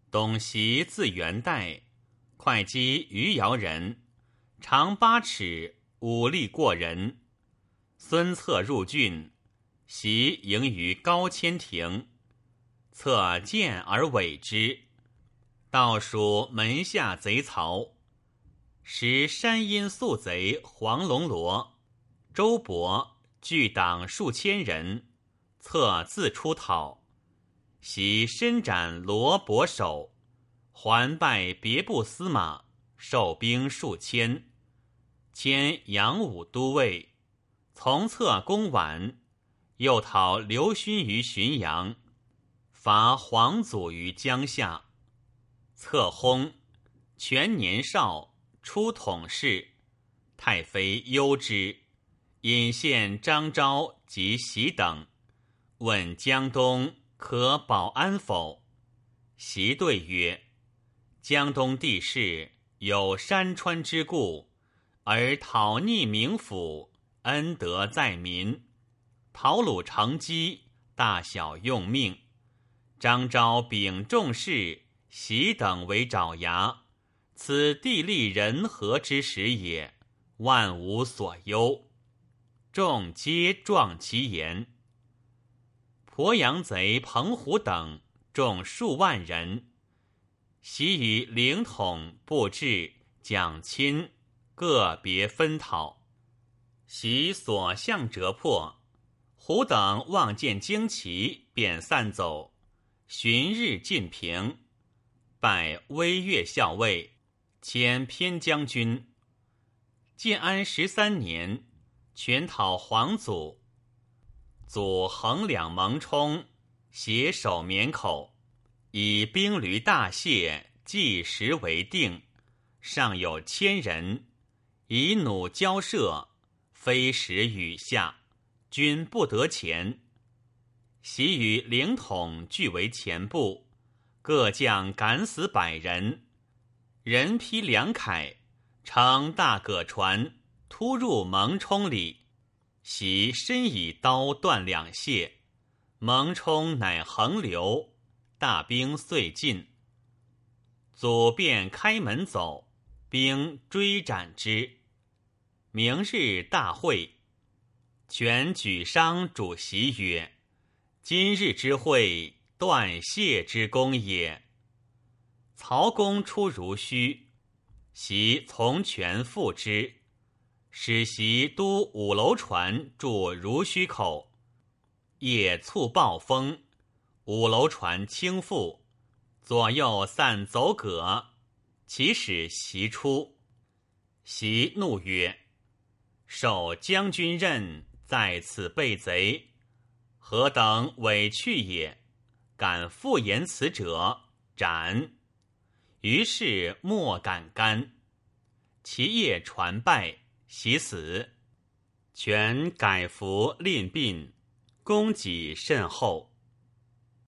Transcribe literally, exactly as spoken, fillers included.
董袭字元代，会稽余姚人，长八尺，武力过人。孙策入郡，袭迎于高千庭，策见而委之。道属门下贼曹，时山阴宿贼黄龙罗、周勃聚党数千人，策自出讨，袭伸斩罗伯首，还拜别部司马，受兵数千，迁扬武都尉，从策攻宛，又讨刘勋于浔阳，伐黄祖于江夏。策薨，权年少，出统事，太妃忧之，引献张昭及袭等，问江东可保安否？袭对曰：江东地势有山川之故，而讨逆冥府，恩德在民，讨虏成疾，大小用命。张昭秉众事，袭等为爪牙，此地利人和之时也，万无所忧。众皆壮其言。鄱阳贼彭虎等众数万人，袭与凌统、布置、蒋钦个别分讨，袭所向折破。虎等望见旌旗，便散走，旬日进平，拜威岳校尉，迁偏将军。建安十三年，权讨黄祖，祖横两蒙冲，携手绵口，以兵驴大谢，计时为定，尚有千人，以弩交射，飞石雨下，军不得前。袭与凌统俱为前部，各将敢死百人，人披两铠，乘大葛船，突入蒙冲里。袭身以刀断两械，蒙冲乃横流，大兵遂尽。祖便开门走，兵追斩之。明日大会，权举觞主席曰：今日之会，断谢之功也。曹公出如须，袭从权复之，使袭督五楼船驻如须口。夜促暴风，五楼船倾覆，左右散走葛，其使袭出。袭怒曰：受将军任，在此被贼，何等委屈也？敢复言此者，斩。于是莫敢干。其夜船败，袭死。权改服吝殡，供给甚厚。